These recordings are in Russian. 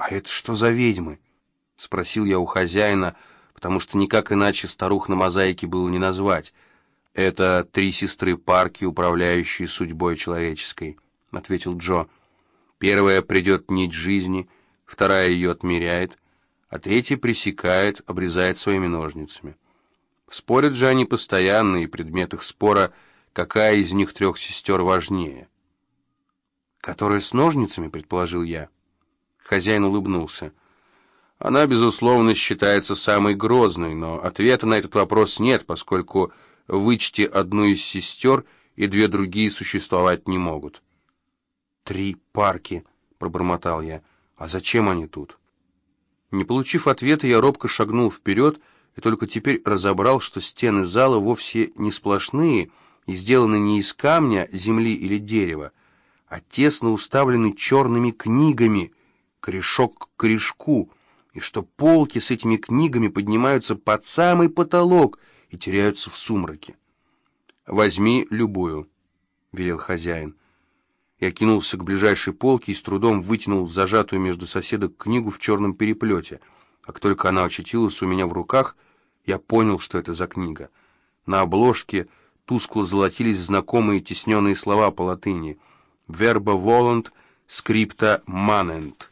«А это что за ведьмы?» — спросил я у хозяина, потому что никак иначе старух на мозаике было не назвать. «Это 3 сестры Парки, управляющие судьбой человеческой», — ответил Джо. «Первая придет нить жизни, вторая ее отмеряет, а третья пресекает, обрезает своими ножницами. Спорят же они постоянно, и предмет их спора, какая из них 3 сестер важнее». «Которая с ножницами?» — предположил я. Хозяин улыбнулся. «Она, безусловно, считается самой грозной, но ответа на этот вопрос нет, поскольку вычти одну из сестер, и 2 другие существовать не могут». «3 Парки», — пробормотал я. «А зачем они тут?» Не получив ответа, я робко шагнул вперед и только теперь разобрал, что стены зала вовсе не сплошные и сделаны не из камня, земли или дерева, а тесно уставлены черными книгами, корешок к корешку, и что полки с этими книгами поднимаются под самый потолок и теряются в сумраке. «Возьми любую», — велел хозяин. Я кинулся к ближайшей полке и с трудом вытянул зажатую между соседок книгу в черном переплете. Как только она очутилась у меня в руках, я понял, что это за книга. На обложке тускло золотились знакомые тисненные слова по латыни «Verba volant, scripta manent».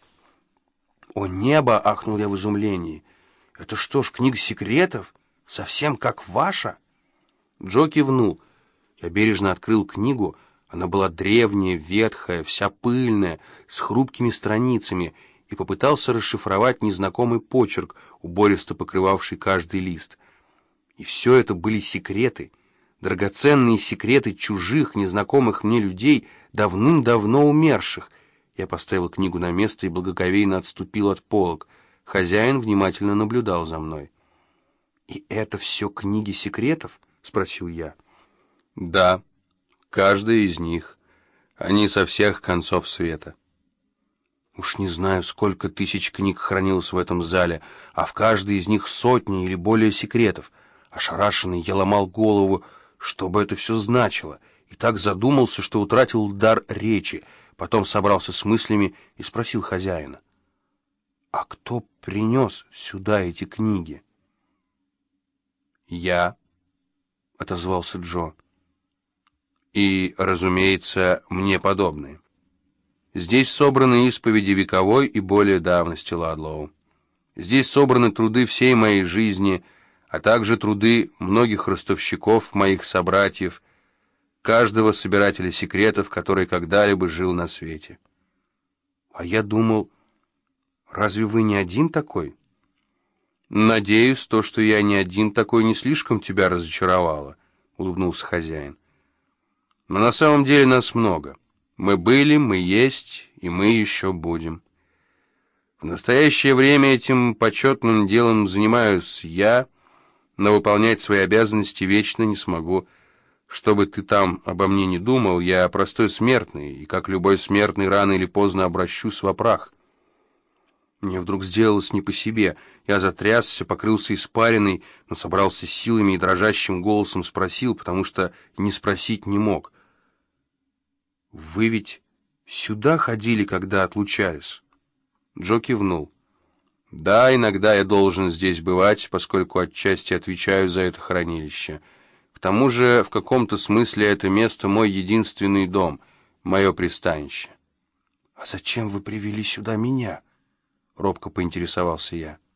«О небо!» — ахнул я в изумлении. «Это что ж, книга секретов? Совсем как ваша?» Джо кивнул. Я бережно открыл книгу. Она была древняя, ветхая, вся пыльная, с хрупкими страницами, и попытался расшифровать незнакомый почерк, убористо покрывавший каждый лист. И все это были секреты, драгоценные секреты чужих, незнакомых мне людей, давным-давно умерших. Я поставил книгу на место и благоговейно отступил от полок. Хозяин внимательно наблюдал за мной. «И это все книги секретов?» — спросил я. «Да, каждая из них. Они со всех концов света». Уж не знаю, сколько тысяч книг хранилось в этом зале, а в каждой из них сотни или более секретов. Ошарашенный, я ломал голову, что бы это все значило, и так задумался, что утратил дар речи. Потом собрался с мыслями и спросил хозяина: «А кто принес сюда эти книги?» «Я», — отозвался Джо. «И, разумеется, мне подобные. Здесь собраны исповеди вековой и более давности, Ладлоу. Здесь собраны труды всей моей жизни, а также труды многих ростовщиков, моих собратьев, каждого собирателя секретов, который когда-либо жил на свете». «А я думал, разве вы не один такой?» «Надеюсь, то, что я не один такой, не слишком тебя разочаровало», — улыбнулся хозяин. «Но на самом деле нас много. Мы были, мы есть, и мы еще будем. В настоящее время этим почетным делом занимаюсь я, но выполнять свои обязанности вечно не смогу. Что бы ты там обо мне не думал, я простой смертный, и как любой смертный рано или поздно обращусь во прах». Мне вдруг сделалось не по себе. Я затрясся, покрылся испариной, но собрался силами и дрожащим голосом спросил, потому что не спросить не мог: «Вы ведь сюда ходили, когда отлучались?» Джо кивнул. «Да, иногда я должен здесь бывать, поскольку отчасти отвечаю за это хранилище. К тому же, в каком-то смысле это место мой единственный дом, мое пристанище». «А зачем вы привели сюда меня?» — робко поинтересовался я.